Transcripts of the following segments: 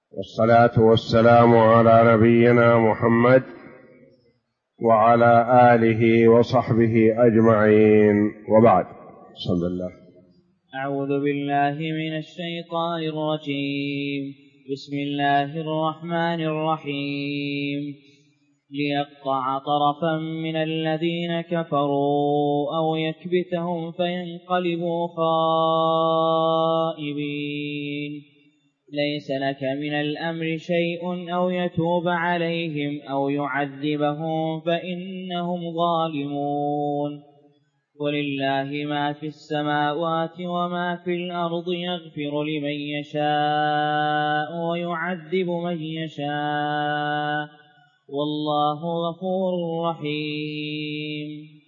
والصلاة والسلام على نبينا محمد وعلى آله وصحبه أجمعين، وبعد. بسم الله. أعوذ بالله من الشيطان الرجيم. بسم الله الرحمن الرحيم. ليقطع طرفا من الذين كفروا أو يكبتهم فينقلبوا خائبين. ليس لك من الأمر شيء أو يتوب عليهم أو يعذبهم فإنهم ظالمون. ولله ما في السماوات وما في الأرض، يغفر لمن يشاء ويعذب من يشاء، والله غفور رحيم.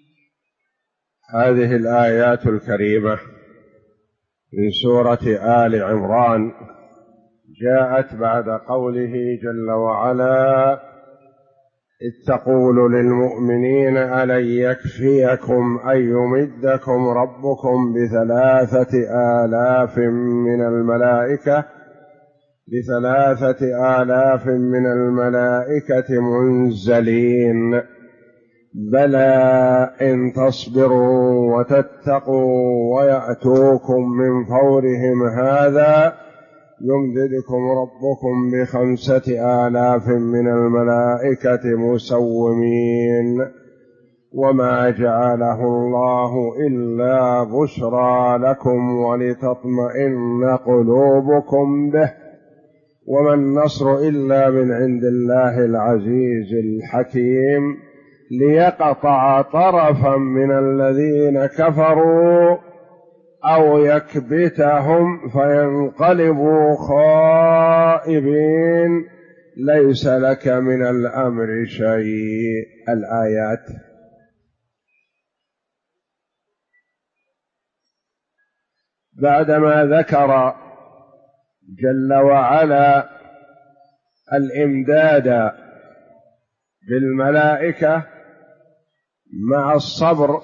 هذه الآيات الكريمة من سورة آل عمران جاءت بعد قوله جل وعلا: إذ تقول للمؤمنين ألن يكفيكم أن يمدكم ربكم بثلاثة آلاف من الملائكة منزلين، بلى إن تصبروا وتتقوا ويأتوكم من فورهم هذا يمددكم ربكم ب5,000 من الملائكة مسومين، وما جعله الله إلا بشرى لكم ولتطمئن قلوبكم به، وما النصر إلا من عند الله العزيز الحكيم، ليقطع طرفا من الذين كفروا أو يكبتهم فينقلبوا خائبين، ليس لك من الأمر شيء. الآيات. بعدما ذكر جل وعلا الإمداد بالملائكة مع الصبر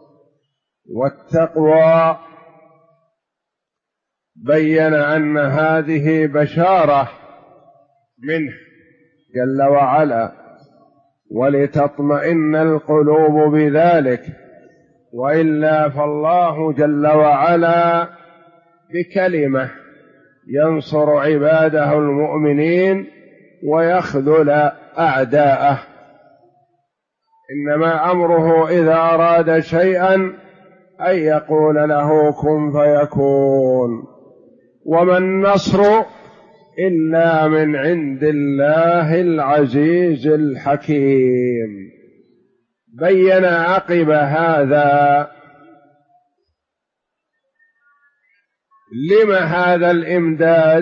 والتقوى، بين أن هذه بشارة منه جل وعلا، ولتطمئن القلوب بذلك، وإلا فالله جل وعلا بكلمة ينصر عباده المؤمنين ويخذل أعداءه، إنما أمره إذا أراد شيئا أن يقول له كن فيكون، وما النصر إلا من عند الله العزيز الحكيم. بين عقب هذا لما هذا الإمداد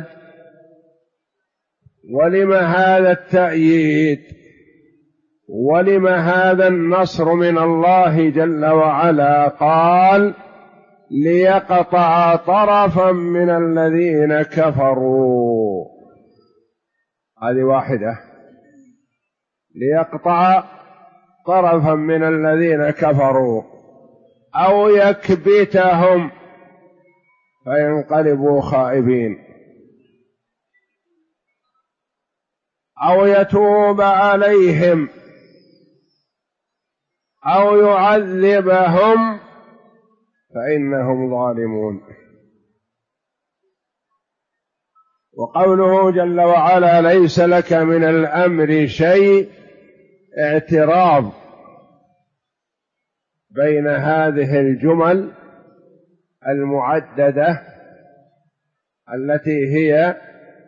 ولما هذا التأييد ولما هذا النصر من الله جل وعلا. قال: ليقطع طرفا من الذين كفروا. هذه واحدة، ليقطع طرفا من الذين كفروا أو يكبتهم فينقلبوا خائبين، أو يتوب عليهم أو يعذبهم فإنهم ظالمون. وقوله جل وعلا: ليس لك من الأمر شيء، اعتراض بين هذه الجمل المعددة التي هي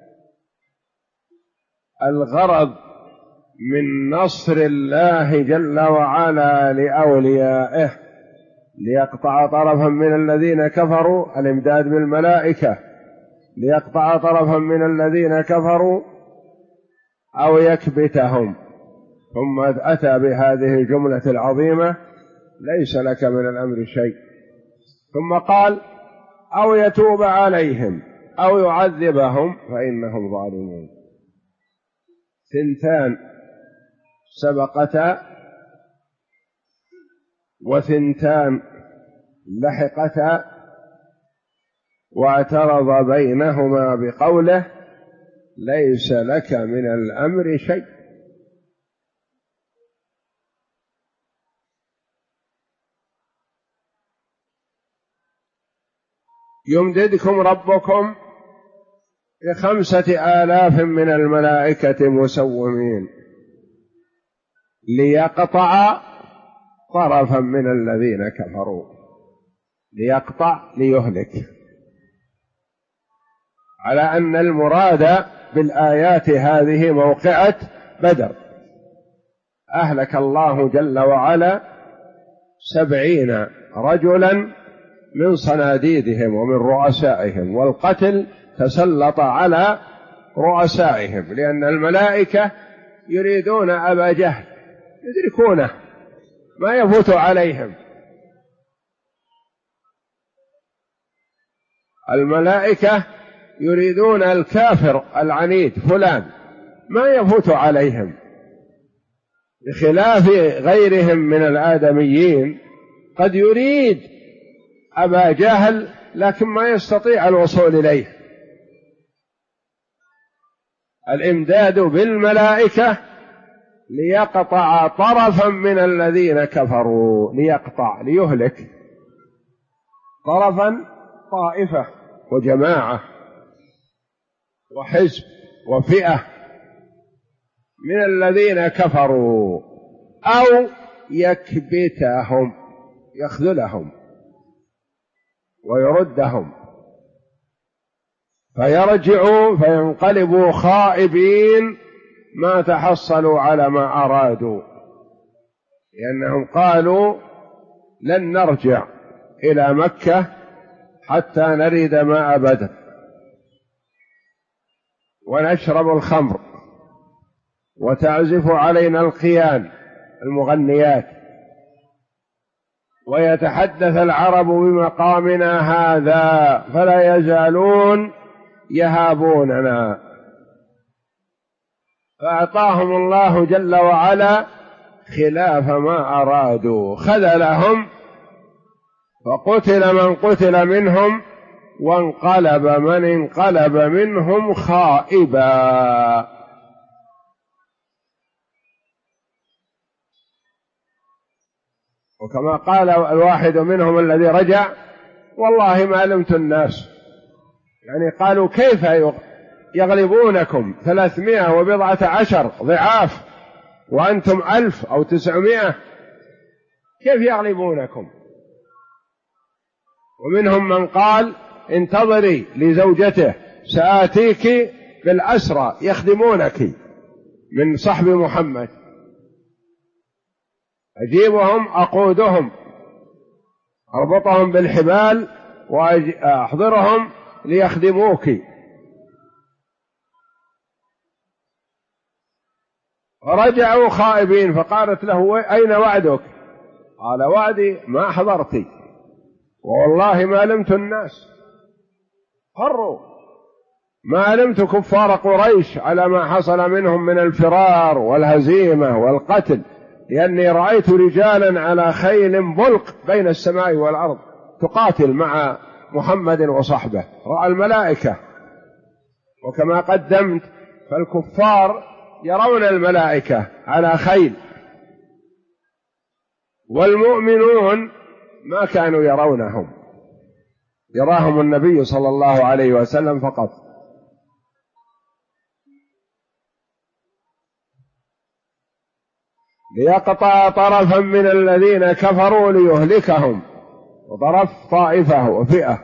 الغرض من نصر الله جل وعلا لأوليائه. ليقطع طرفا من الذين كفروا، الإمداد بالملائكة، ليقطع طرفا من الذين كفروا أو يكبتهم، ثم أتى بهذه الجملة العظيمة: ليس لك من الأمر شيء، ثم قال: أو يتوب عليهم أو يعذبهم فإنهم ظالمون. ثنتان سبقتا وثنتان لحقتا، واعترض بينهما بقوله: ليس لك من الأمر شيء. يمددكم ربكم ب5,000 من الملائكة مسومين ليقطع طرفا من الذين كفروا. ليقطع ليهلك، على أن المراد بالآيات هذه موقعة بدر. أهلك الله جل وعلا 70 رجلا من صناديدهم ومن رؤسائهم، والقتل تسلط على رؤسائهم، لأن الملائكة يريدون أبا جهل يدركونه ما يفوت عليهم. الملائكة يريدون الكافر العنيد فلان ما يفوت عليهم، بخلاف غيرهم من الآدميين قد يريد أبا جهل لكن ما يستطيع الوصول إليه. الإمداد بالملائكة ليقطع طرفا من الذين كفروا. ليقطع ليهلك طرفا، طائفة وجماعة وحزب وفئة من الذين كفروا، أو يكبتهم يخذلهم ويردهم فيرجعوا فينقلبوا خائبين ما تحصلوا على ما أرادوا، لأنهم قالوا لن نرجع إلى مكة حتى نرد ماء بدر ونشرب الخمر وتعزف علينا القيان المغنيات ويتحدث العرب بمقامنا هذا فلا يزالون يهابوننا. فأعطاهم الله جل وعلا خلاف ما أرادوا، خذلهم فقتل من قتل منهم وانقلب من انقلب منهم خائبا. وكما قال الواحد منهم الذي رجع: والله ما علمت الناس، يعني قالوا كيف يغلبونكم 310 ضعاف وأنتم 1000 أو 900، كيف يغلبونكم؟ ومنهم من قال: انتظري لزوجته سآتيك بالأسرى يخدمونك من صحب محمد، أجيبهم أقودهم أربطهم بالحبال وأحضرهم ليخدموك. ورجعوا خائبين، فقالت له: أين وعدك؟ قال: وعدي ما حضرتي، والله ما علمت الناس فروا، ما علمت كفار قريش على ما حصل منهم من الفرار والهزيمة والقتل، لأني رأيت رجالا على خيل بلق بين السماء والأرض تقاتل مع محمد وصحبه، رأى الملائكة. وكما قدمت فالكفار يرون الملائكة على خيل، والمؤمنون ما كانوا يرونهم، يراهم النبي صلى الله عليه وسلم فقط. ليقطع طرفا من الذين كفروا ليهلكهم، وطرف طائفة وفئة.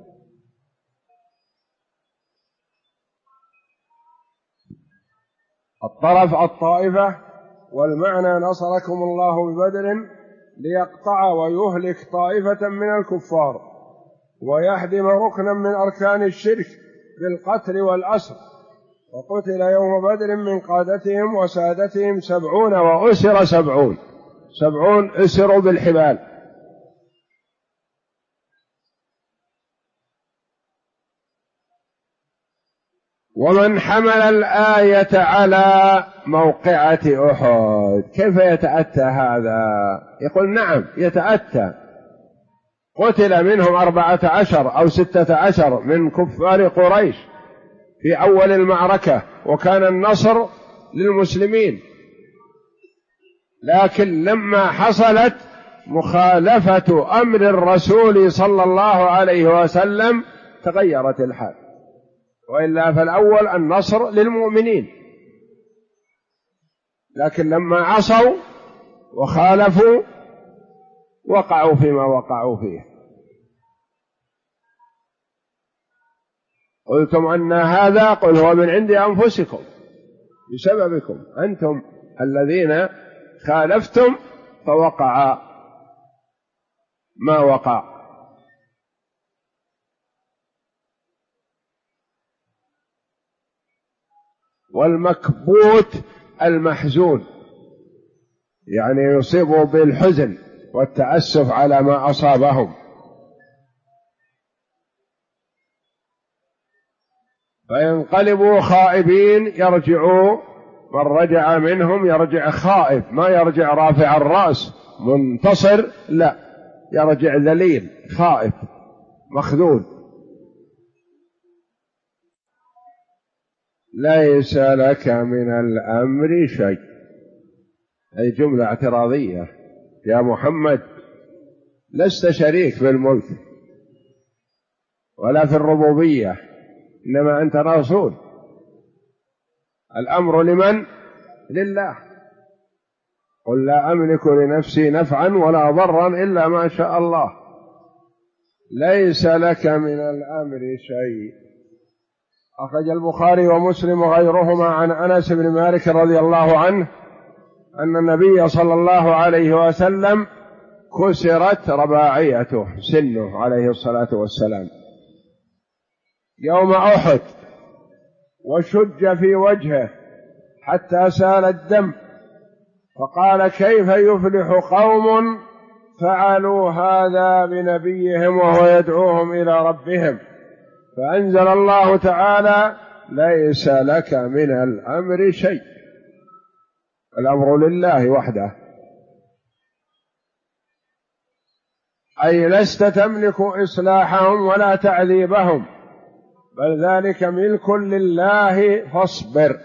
الطرف الطائفة، والمعنى نصركم الله ببدر ليقطع ويهلك طائفة من الكفار ويهدم ركنا من أركان الشرك بالقتل والأسر. وقتل يوم بدر من قادتهم وسادتهم 70 وأسر 70 أسروا بالحبال. ومن حمل الآية على موقعة أحد، كيف يتأتى هذا؟ يقول نعم يتأتى. قتل منهم 14 أو 16 من كفار قريش في أول المعركة وكان النصر للمسلمين، لكن لما حصلت مخالفة أمر الرسول صلى الله عليه وسلم تغيرت الحال، وإلا فالأول النصر للمؤمنين، لكن لما عصوا وخالفوا وقعوا فيما وقعوا فيه. قلتم أن هذا، قل هو من عند أنفسكم بسببكم، أنتم الذين خالفتم فوقع ما وقع. والمكبوت المحزون، يعني يصيبه بالحزن والتأسف على ما أصابهم. فينقلبوا خائبين، يرجعوا من رجع منهم يرجع خائب، ما يرجع رافع الرأس منتصر، لا، يرجع ذليل خائب مخذول. ليس لك من الأمر شيء، أي جملة اعتراضية، يا محمد لست شريك في الملك ولا في الربوبية، إنما أنت رسول، الأمر لمن؟ لله. قل لا أملك لنفسي نفعا ولا ضرا إلا ما شاء الله، ليس لك من الأمر شيء. أخرج البخاري ومسلم وغيرهما عن أنس بن مالك رضي الله عنه أن النبي صلى الله عليه وسلم كسرت رباعيته، سنه عليه الصلاة والسلام، يوم أحد، وشج في وجهه حتى سال الدم، فقال كيف يفلح قوم فعلوا هذا بنبيهم وهو يدعوهم إلى ربهم؟ فأنزل الله تعالى ليس لك من الأمر شيء، الأمر لله وحده، أي لست تملك إصلاحهم ولا تعذيبهم، بل ذلك ملك لله فاصبر.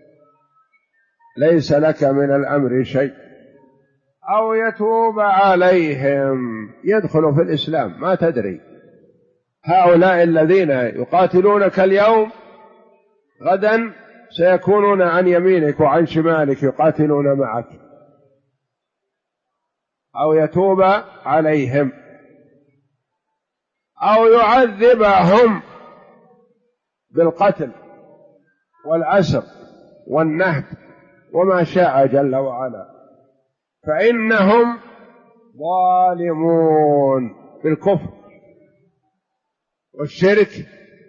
ليس لك من الأمر شيء، أو يتوب عليهم، يدخلوا في الإسلام ما تدري، هؤلاء الذين يقاتلونك اليوم غدا سيكونون عن يمينك وعن شمالك يقاتلون معك، أو يتوب عليهم أو يعذبهم بالقتل والأسر والنهب وما شاء جل وعلا، فإنهم ظالمون بالكفر والشرك،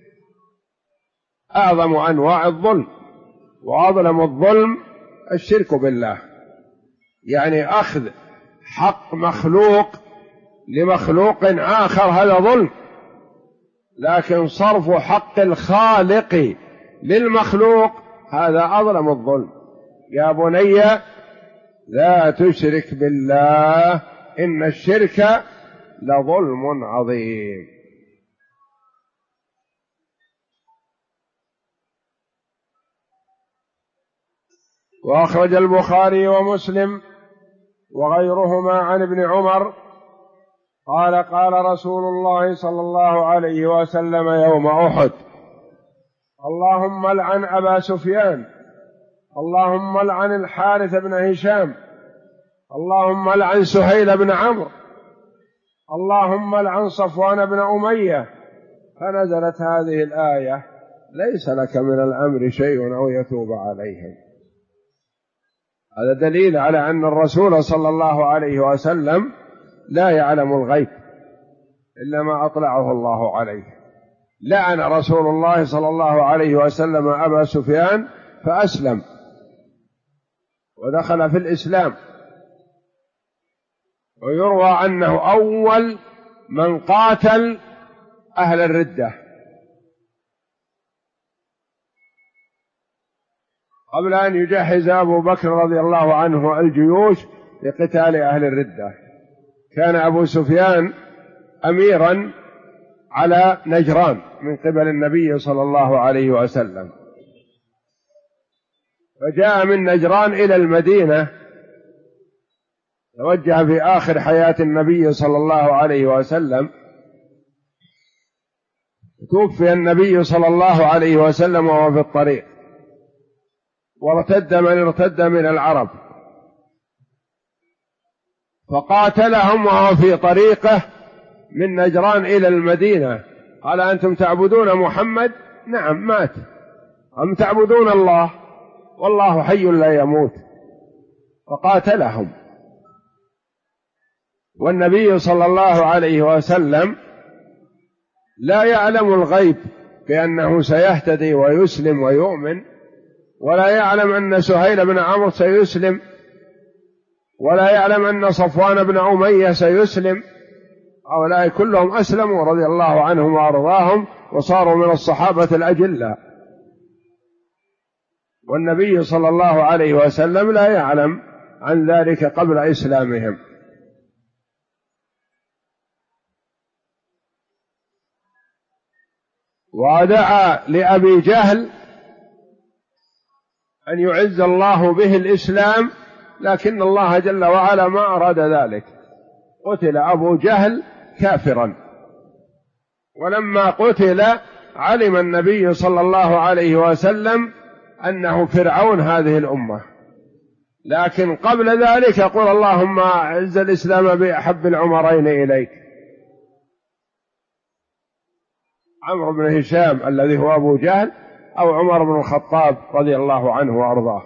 أعظم أنواع الظلم، وأظلم الظلم الشرك بالله، يعني أخذ حق مخلوق لمخلوق آخر هذا ظلم، لكن صرف حق الخالق للمخلوق هذا أظلم الظلم. يا بني لا تشرك بالله إن الشرك لظلم عظيم. وأخرج البخاري ومسلم وغيرهما عن ابن عمر قال قال رسول الله صلى الله عليه وسلم يوم أحد: اللهم لعن أبا سفيان، اللهم لعن الحارث بن هشام، اللهم لعن سهيل بن عمرو، اللهم لعن صفوان بن أمية. فنزلت هذه الآية: ليس لك من الأمر شيء أو يتوب عليهم. هذا دليل على أن الرسول صلى الله عليه وسلم لا يعلم الغيب إلا ما أطلعه الله عليه. لعن رسول الله صلى الله عليه وسلم أبا سفيان فأسلم ودخل في الإسلام، ويروى أنه أول من قاتل أهل الردة قبل أن يجهز أبو بكر رضي الله عنه الجيوش لقتال أهل الردة. كان أبو سفيان أميرا على نجران من قبل النبي صلى الله عليه وسلم، فجاء من نجران إلى المدينة، توجه في آخر حياة النبي صلى الله عليه وسلم. توفي النبي صلى الله عليه وسلم وهو في الطريق، وارتد من ارتد من العرب، فقاتلهم وهو في طريقه من نجران إلى المدينة. قال: أنتم تعبدون محمد؟ نعم مات. أم تعبدون الله؟ والله حي لا يموت. فقاتلهم. والنبي صلى الله عليه وسلم لا يعلم الغيب بأنه سيهتدي ويسلم ويؤمن، ولا يعلم أن سهيل بن عمرو سيسلم، ولا يعلم أن صفوان بن أمية سيسلم. هؤلاء كلهم أسلموا رضي الله عنهم وأرضاهم وصاروا من الصحابة الأجلاء، والنبي صلى الله عليه وسلم لا يعلم عن ذلك قبل إسلامهم. ودعا لأبي جهل أن يعز الله به الإسلام، لكن الله جل وعلا ما أراد ذلك، قتل أبو جهل كافرا. ولما قتل علم النبي صلى الله عليه وسلم أنه فرعون هذه الأمة، لكن قبل ذلك يقول: اللهم أعز الإسلام بأحب العمرين إليك، عمرو بن هشام الذي هو أبو جهل، أو عمر بن الخطاب رضي الله عنه وأرضاه.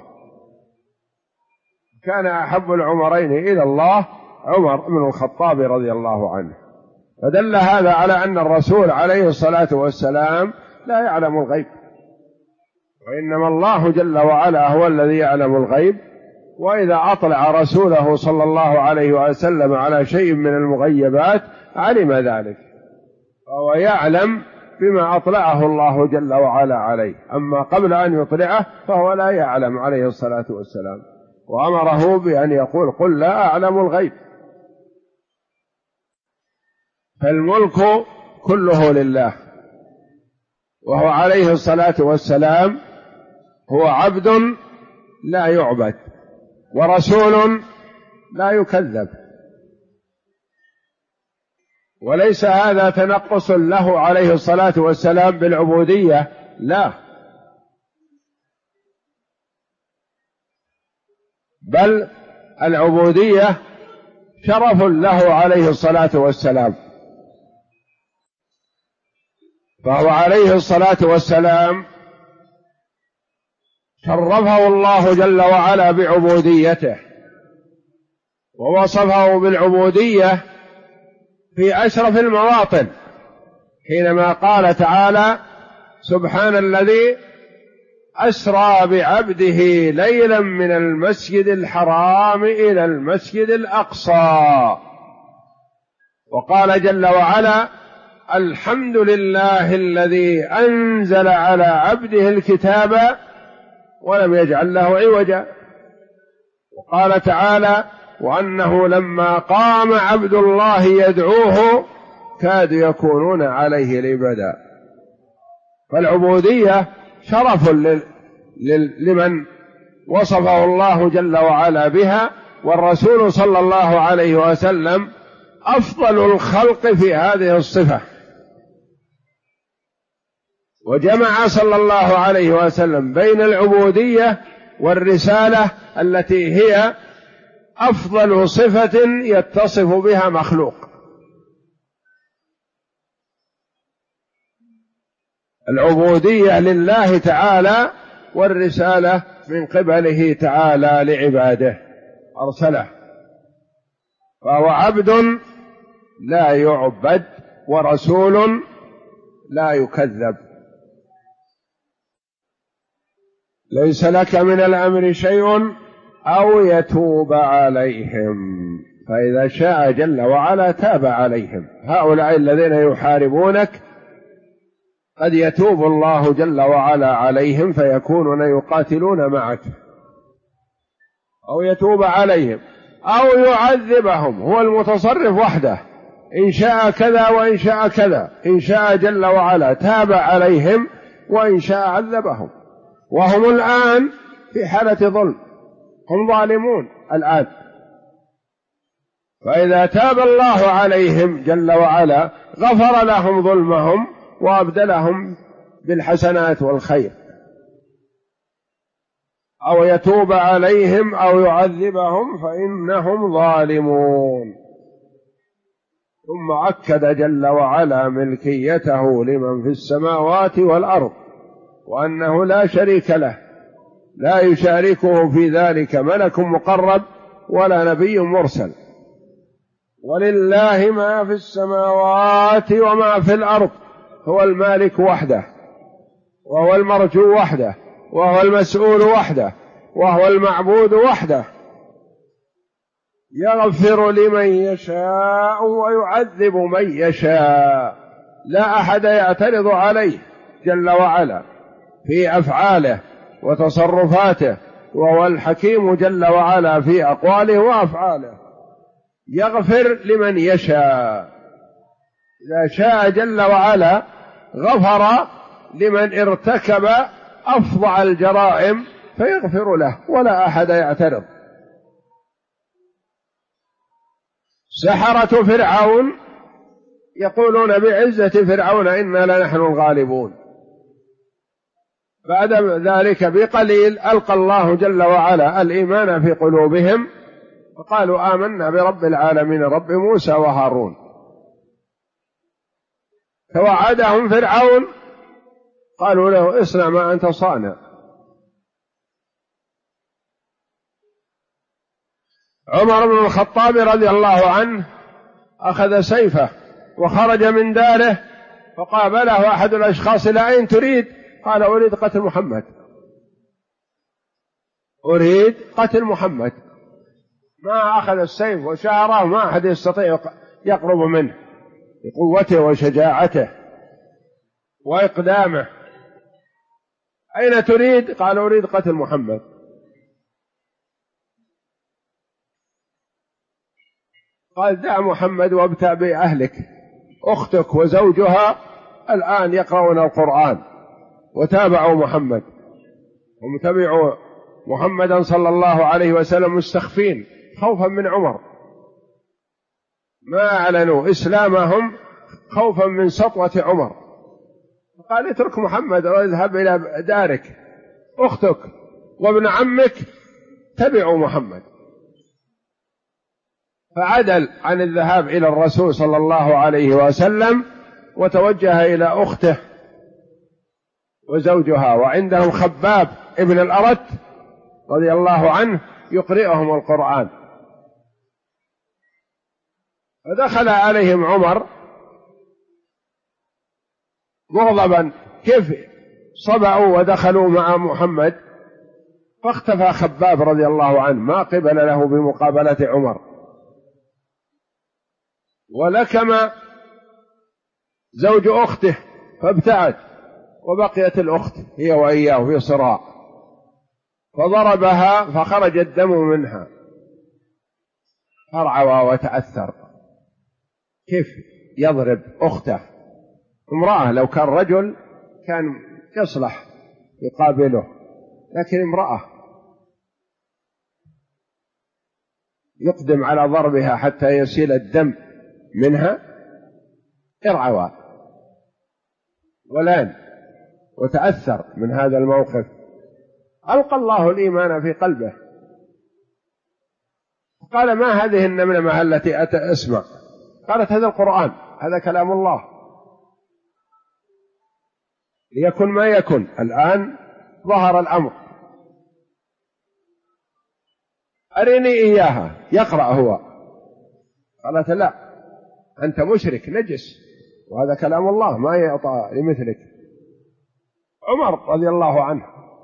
كان أحب العمرين إلى الله عمر بن الخطاب رضي الله عنه. فدل هذا على أن الرسول عليه الصلاة والسلام لا يعلم الغيب، وإنما الله جل وعلا هو الذي يعلم الغيب. وإذا أطلع رسوله صلى الله عليه وسلم على شيء من المغيبات علم ذلك، فهو يعلم بما أطلعه الله جل وعلا عليه. أما قبل أن يطلعه فهو لا يعلم عليه الصلاة والسلام، وأمره بأن يقول: قل لا أعلم الغيب. فالملك كله لله، وهو عليه الصلاة والسلام هو عبد لا يعبد ورسول لا يكذب، وليس هذا تنقص له عليه الصلاة والسلام بالعبودية، لا، بل العبودية شرف له عليه الصلاة والسلام. فهو عليه الصلاة والسلام شرفه الله جل وعلا بعبوديته، ووصفه بالعبودية في أشرف المواطن، حينما قال تعالى: سبحان الذي أسرى بعبده ليلا من المسجد الحرام إلى المسجد الأقصى. وقال جل وعلا: الحمد لله الذي أنزل على عبده الكتاب ولم يجعل له عوجا. وقال تعالى: وأنه لما قام عبد الله يدعوه كادوا يكونون عليه لبدا. فالعبودية شرف لمن وصفه الله جل وعلا بها، والرسول صلى الله عليه وسلم أفضل الخلق في هذه الصفة. وجمع صلى الله عليه وسلم بين العبودية والرسالة التي هي أفضل صفة يتصف بها مخلوق. العبودية لله تعالى، والرسالة من قبله تعالى لعباده أرسله. فهو عبد لا يعبد ورسول لا يكذب. ليس لك من الأمر شيء أو يتوب عليهم، فإذا شاء جل وعلا تاب عليهم. هؤلاء الذين يحاربونك قد يتوب الله جل وعلا عليهم فيكونون يقاتلون معك، أو يتوب عليهم أو يعذبهم، هو المتصرف وحده إن شاء كذا وإن شاء كذا، إن شاء جل وعلا تاب عليهم وإن شاء عذبهم، وهم الآن في حالة ظلم، هم ظالمون الآن. فإذا تاب الله عليهم جل وعلا غفر لهم ظلمهم وأبدلهم بالحسنات والخير، أو يتوب عليهم أو يعذبهم فإنهم ظالمون. ثم أكد جل وعلا ملكيته لمن في السماوات والأرض، وأنه لا شريك له، لا يشاركه في ذلك ملك مقرب ولا نبي مرسل. ولله ما في السماوات وما في الأرض، هو المالك وحده، وهو المرجو وحده، وهو المسؤول وحده، وهو المعبود وحده، يغفر لمن يشاء ويعذب من يشاء، لا أحد يعترض عليه جل وعلا في أفعاله وتصرفاته، وهو الحكيم جل وعلا في أقواله وأفعاله. يغفر لمن يشاء، إذا شاء جل وعلا غفر لمن ارتكب أفظع الجرائم فيغفر له ولا أحد يعترض. سحرة فرعون يقولون بعزة فرعون إنا لنحن الغالبون، بعد ذلك بقليل ألقى الله جل وعلا الإيمان في قلوبهم وقالوا آمنا برب العالمين رب موسى وهارون. توعدهم فرعون، قالوا له اصنع ما أنت صانع. عمر بن الخطاب رضي الله عنه أخذ سيفه وخرج من داره، فقابله أحد الأشخاص: إلى أين تريد؟ قال: أريد قتل محمد، أريد قتل محمد. ما أخذ السيف وشعره، ما أحد يستطيع يقرب منه بقوته وشجاعته وإقدامه. أين تريد؟ قال: أريد قتل محمد. قال: دع محمد وابتع بأهلك، أختك وزوجها الآن يقرؤون القرآن وتابعوا محمد، هم تبعوا محمدا صلى الله عليه وسلم مستخفين خوفا من عمر، ما أعلنوا إسلامهم خوفا من سطوة عمر. قال: اترك محمد واذهب إلى دارك، أختك وابن عمك تبعوا محمد. فعدل عن الذهاب إلى الرسول صلى الله عليه وسلم وتوجه إلى أخته وزوجها، وعندهم خباب ابن الأرت رضي الله عنه يقرئهم القرآن. فدخل عليهم عمر مغضبا كيف صبعوا ودخلوا مع محمد، فاختفى خباب رضي الله عنه، ما قبل له بمقابلة عمر. ولكم زوج أخته فابتعد، وبقيت الأخت هي وإياه في صراع، فضربها فخرج الدم منها، فرعوى وتأثر. كيف يضرب أخته؟ امرأة، لو كان رجل كان يصلح يقابله، لكن امرأة يقدم على ضربها حتى يسيل الدم منها، ارعوى ولان وتأثر من هذا الموقف. ألقى الله الإيمان في قلبه، قال: ما هذه النملمة التي أسمع؟ قالت: هذا القرآن، هذا كلام الله. ليكن ما يكن، الآن ظهر الأمر، أرني إياها يقرأ هو. قالت: لا، أنت مشرك نجس، وهذا كلام الله ما يعطى لمثلك. عمر رضي الله عنه: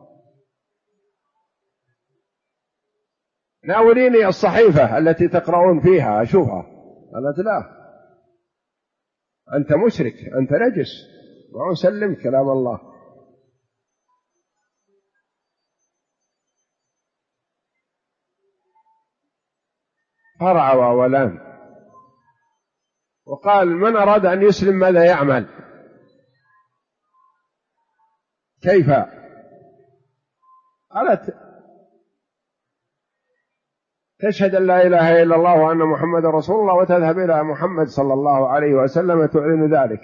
ناوليني الصحيفة التي تقرؤون فيها أشوفها. قالت: لا، أنت مشرك، أنت نجس، وأسلم كلام الله. فرعوى ولان. وقال: من أراد أن يسلم ماذا يعمل؟ كيف؟ قالت: تشهد أن لا إله إلا الله وأن محمد رسول الله وتذهب إلى محمد صلى الله عليه وسلم تعلن ذلك.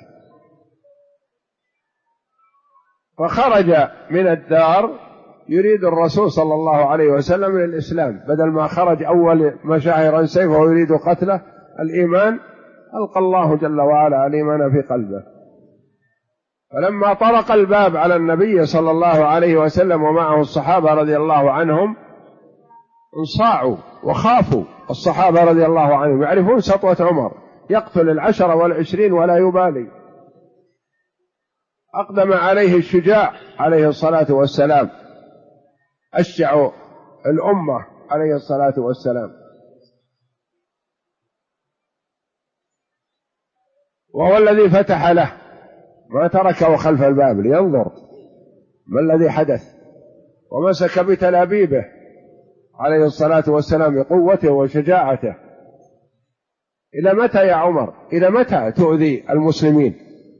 فخرج من الدار يريد الرسول صلى الله عليه وسلم للإسلام، بدل ما خرج أول مشاعرا سيفه ويريد قتله الإيمان، ألقى الله جل وعلا الإيمان في قلبه. فلما طرق الباب على النبي صلى الله عليه وسلم ومعه الصحابة رضي الله عنهم انصاعوا وخافوا. الصحابة رضي الله عنهم يعرفون سطوة عمر، يقتل 10 و20 ولا يبالي. أقدم عليه الشجاع عليه الصلاة والسلام، أشجع الأمة عليه الصلاة والسلام، وهو الذي فتح له، ما تركه خلف الباب لينظر ما الذي حدث، ومسك بتلابيبه عليه الصلاة والسلام بقوته وشجاعته. إلى متى يا عمر؟ إلى متى تؤذي المسلمين؟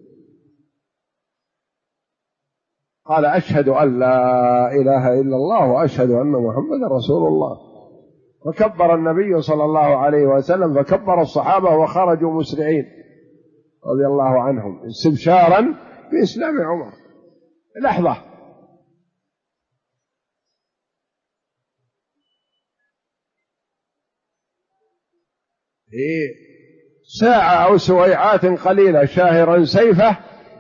قال: أشهد أن لا إله إلا الله وأشهد أن محمد رسول الله. فكبر النبي صلى الله عليه وسلم، فكبر الصحابة وخرجوا مسرعين رضي الله عنهم استبشارا بإسلام عمر. لحظة، في ساعة أو سويعات قليلة شاهرا سيفه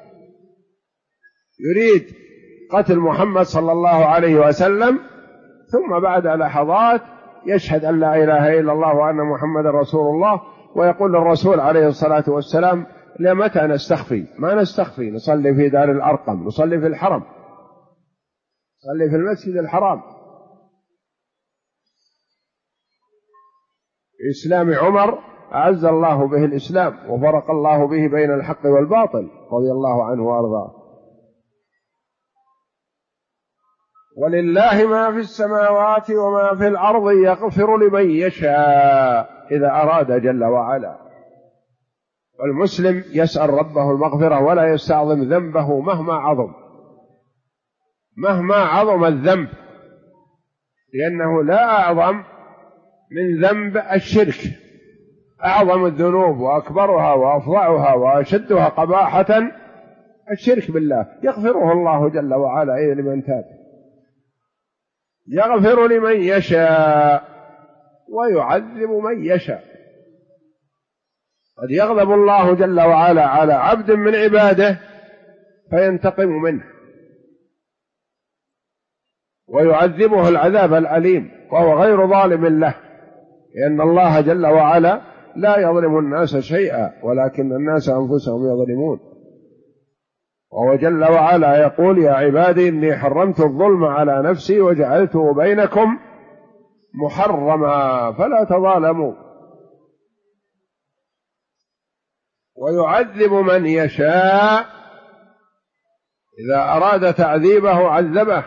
يريد قتل محمد صلى الله عليه وسلم، ثم بعد لحظات يشهد أن لا إله إلا الله وأن محمد رسول الله، ويقول للرسول عليه الصلاة والسلام: لمتى نستخفي؟ ما نستخفي، نصلي في دار الأرقم، نصلي في الحرم، نصلي في المسجد الحرام. إسلام عمر أعز الله به الإسلام وفرق الله به بين الحق والباطل رضي الله عنه وأرضاه. ولله ما في السماوات وما في الأرض يغفر لمن يشاء إذا أراد جل وعلا. والمسلم يسأل ربه المغفرة ولا يستعظم ذنبه مهما عظم، مهما عظم الذنب، لأنه لا أعظم من ذنب الشرك. أعظم الذنوب وأكبرها وأفظعها وأشدها قباحة الشرك بالله، يغفره الله جل وعلا لمن تاب، يغفر لمن يشاء ويعذب من يشاء. قد يغضب الله جل وعلا على عبد من عباده فينتقم منه ويعذبه العذاب الأليم وهو غير ظالم له، لأن الله جل وعلا لا يظلم الناس شيئا ولكن الناس أنفسهم يظلمون. وهو جل وعلا يقول: يا عبادي إني حرمت الظلم على نفسي وجعلته بينكم محرما فلا تظالموا. ويعذب من يشاء، إذا أراد تعذيبه عذبه.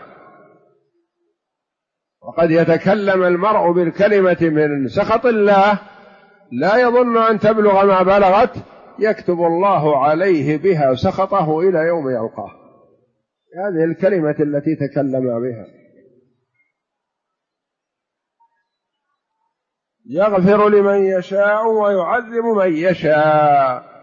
وقد يتكلم المرء بالكلمة من سخط الله لا يظن أن تبلغ ما بلغت، يكتب الله عليه بها سخطه إلى يوم يلقاه. هذه الكلمة التي تكلم بها. يغفر لمن يشاء ويعذب من يشاء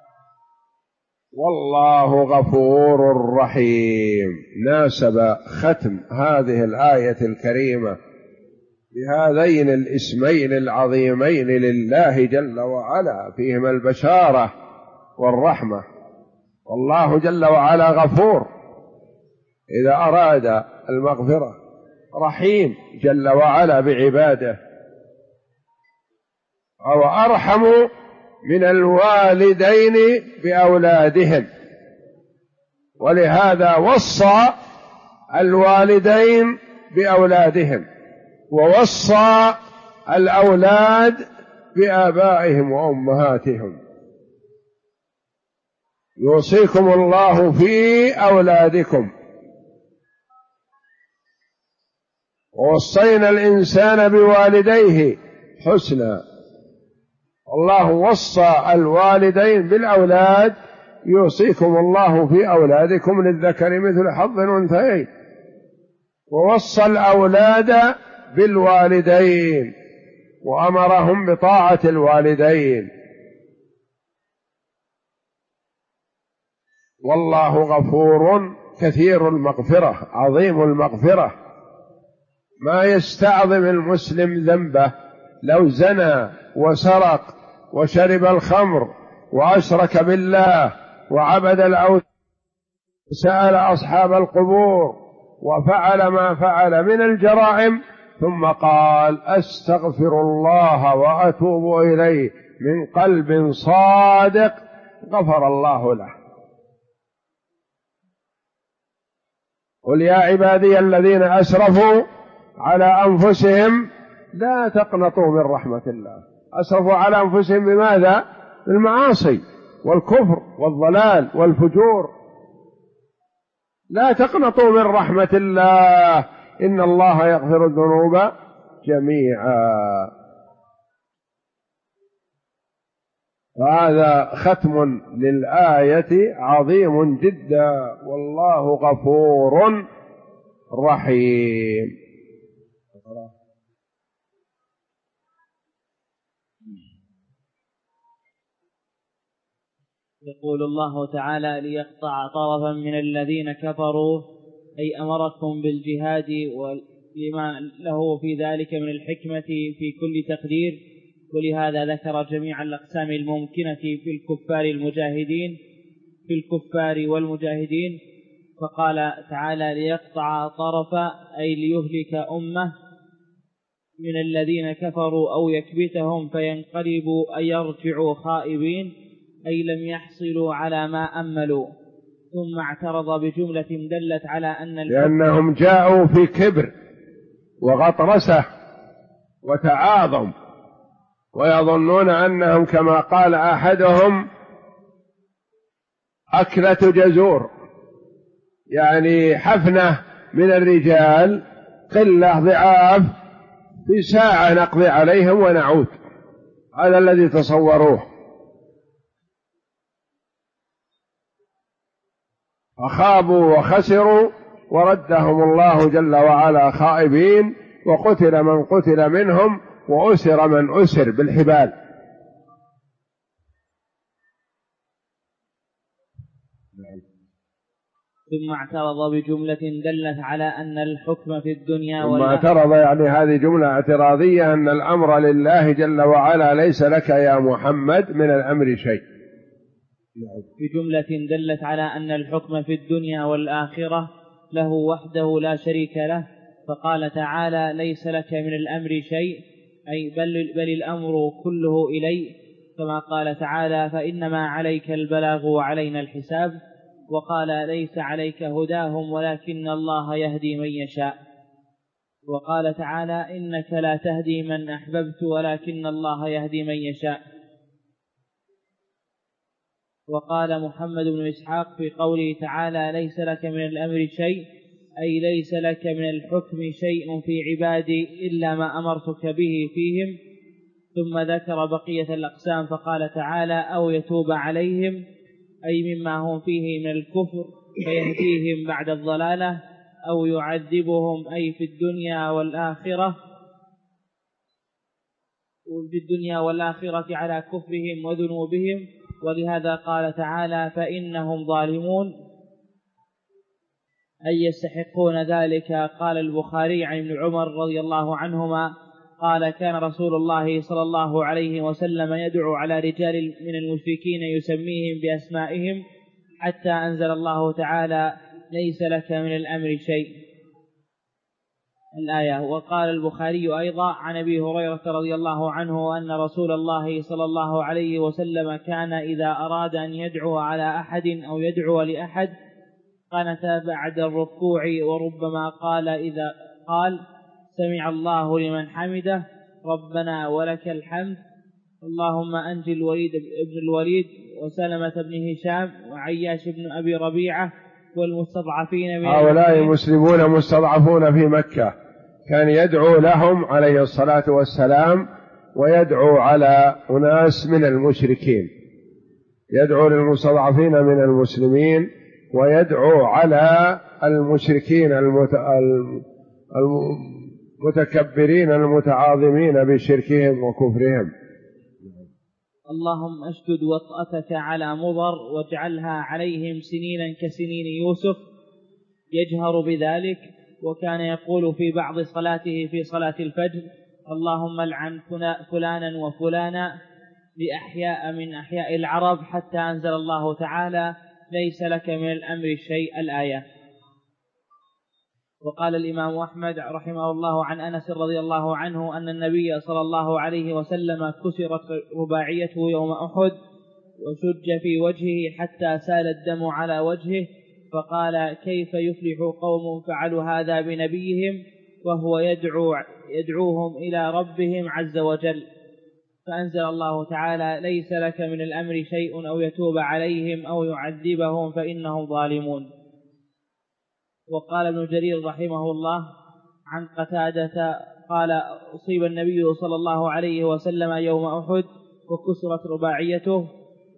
والله غفور رحيم. ناسب ختم هذه الآية الكريمة بهذين الاسمين العظيمين لله جل وعلا، فيهما البشارة والرحمة. والله جل وعلا غفور إذا أراد المغفرة، رحيم جل وعلا بعباده، أو أرحم من الوالدين بأولادهم. ولهذا وصى الوالدين بأولادهم ووصى الأولاد بآبائهم وأمهاتهم. يوصيكم الله في أولادكم ووصينا الإنسان بوالديه حسنا الله وصى الوالدين بالأولاد: يوصيكم الله في أولادكم للذكر مثل حظ الأنثيين. ووصى الأولاد بالوالدين وأمرهم بطاعة الوالدين. والله غفور كثير المغفرة عظيم المغفرة. ما يستعظم المسلم ذنبه، لو زنى وسرق وشرب الخمر وأشرك بالله وعبد الأوثان وسأل أصحاب القبور وفعل ما فعل من الجرائم ثم قال: أستغفر الله وأتوب إليه من قلب صادق، غفر الله له. قل يا عبادي الذين أسرفوا على أنفسهم لا تقنطوا من رحمة الله. أسرفوا على أنفسهم بماذا؟ بالمعاصي والكفر والضلال والفجور. لا تقنطوا من رحمة الله، إن الله يغفر الذنوب جميعا. هذا ختم للآية عظيم جدا. والله غفور رحيم. يقول الله تعالى: ليقطع طرفا من الذين كفروا، أي أمركم بالجهاد ولما له في ذلك من الحكمة في كل تقدير. ولهذا ذكر جميع الأقسام الممكنة في الكفار والمجاهدين، فقال تعالى: ليقطع طرفا، أي ليهلك أمة من الذين كفروا أو يكبتهم فينقلبوا أي يرجعوا خائبين، أي لم يحصلوا على ما أملوا. ثم اعترض بجملة دلت على أن لأنهم جاءوا في كبر وغطرسة وتعاظم، ويظنون أنهم كما قال أحدهم: أكلة جزور، يعني حفنة من الرجال قلة ضعاف، في ساعة نقضي عليهم ونعود. هذا الذي تصوروه. فخابوا وخسروا وردهم الله جل وعلا خائبين، وقتل من قتل منهم وأسر من أسر بالحبال. ثم اعترض بجملة دلت على أن الحكم في الدنيا ثم اعترض، يعني هذه جملة اعتراضية، أن الأمر لله جل وعلا، ليس لك يا محمد من الأمر شيء. بجملة دلت على أن الحكم في الدنيا والآخرة له وحده لا شريك له. فقال تعالى: ليس لك من الأمر شيء، أي بل الأمر كله إلي. كما قال تعالى: فإنما عليك البلاغ وعلينا الحساب. وقال: ليس عليك هداهم ولكن الله يهدي من يشاء. وقال تعالى: إنك لا تهدي من أحببت ولكن الله يهدي من يشاء. وقال محمد بن إسحاق في قوله تعالى: ليس لك من الأمر شيء، أي ليس لك من الحكم شيء في عبادي إلا ما أمرتك به فيهم. ثم ذكر بقية الأقسام فقال تعالى: أو يتوب عليهم، أي مما هم فيه من الكفر فيهديهم بعد الضلالة، أو يعذبهم، أي في الدنيا والآخرة على كفرهم وذنوبهم. ولهذا قال تعالى: فإنهم ظالمون، أي يستحقون ذلك. قال البخاري عن ابن عمر رضي الله عنهما قال: كان رسول الله صلى الله عليه وسلم يدعو على رجال من المشركين يسميهم بأسمائهم، حتى أنزل الله تعالى: ليس لك من الأمر شيء، الآية. وقال البخاري أيضا عن أبي هريرة رضي الله عنه أن رسول الله صلى الله عليه وسلم كان إذا أراد أن يدعو على أحد أو يدعو لأحد قنت بعد الركوع، وربما قال إذا قال: سمع الله لمن حمده، ربنا ولك الحمد، اللهم أنجي الوليد ابن الوليد وسلمة بن هشام وعياش بن أبي ربيعة والمستضعفين من هؤلاء مسلمون مستضعفون في مكة، كان يدعو لهم عليه الصلاة والسلام ويدعو على أناس من المشركين، يدعو للمستضعفين من المسلمين ويدعو على المشركين المتكبرين المتعاظمين بشركهم وكفرهم. اللهم اشدد وطأتك على مضر واجعلها عليهم سنينا كسنين يوسف، يجهر بذلك. وكان يقول في بعض صلاته في صلاة الفجر: اللهم العن فلانا وفلانا لأحياء من أحياء العرب، حتى أنزل الله تعالى: ليس لك من الأمر شيء، الآية. وقال الإمام أحمد رحمه الله عن أنس رضي الله عنه أن النبي صلى الله عليه وسلم كسرت رباعيته يوم أحد وشج في وجهه حتى سال الدم على وجهه، فقال: كيف يفلح قوم فعلوا هذا بنبيهم وهو يدعوهم إلى ربهم عز وجل. فأنزل الله تعالى: ليس لك من الأمر شيء أو يتوب عليهم أو يعذبهم فإنهم ظالمون. وقال ابن جرير رحمه الله عن قتادة قال: أصيب النبي صلى الله عليه وسلم يوم أحد وكسرت رباعيته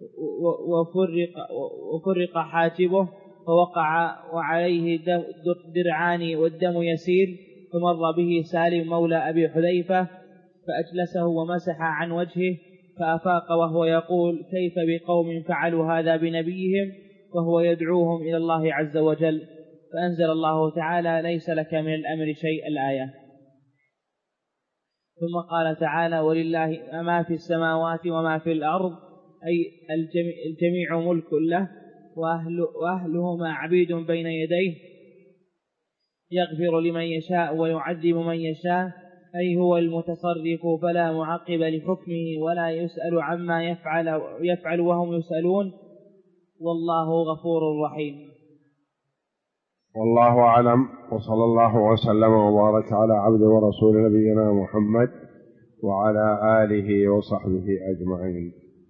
وفرق حاجبه، فوقع وعليه درعان والدم يسيل، فمر به سالم مولى أبي حذيفة فأجلسه ومسح عن وجهه، فأفاق وهو يقول: كيف بقوم فعلوا هذا بنبيهم وهو يدعوهم إلى الله عز وجل. فأنزل الله تعالى: ليس لك من الأمر شيء، الآية. ثم قال تعالى: ولله ما في السماوات وما في الأرض، أي الجميع ملك له وأهلهما عبيد بين يديه، يغفر لمن يشاء ويعذب من يشاء، أي هو المتصرف فلا معقب لحكمه ولا يسأل عما يفعل وهم يسألون، والله غفور رحيم. والله أعلم، وصلى الله وسلم وبارك على عبد ورسول نبينا محمد وعلى آله وصحبه أجمعين.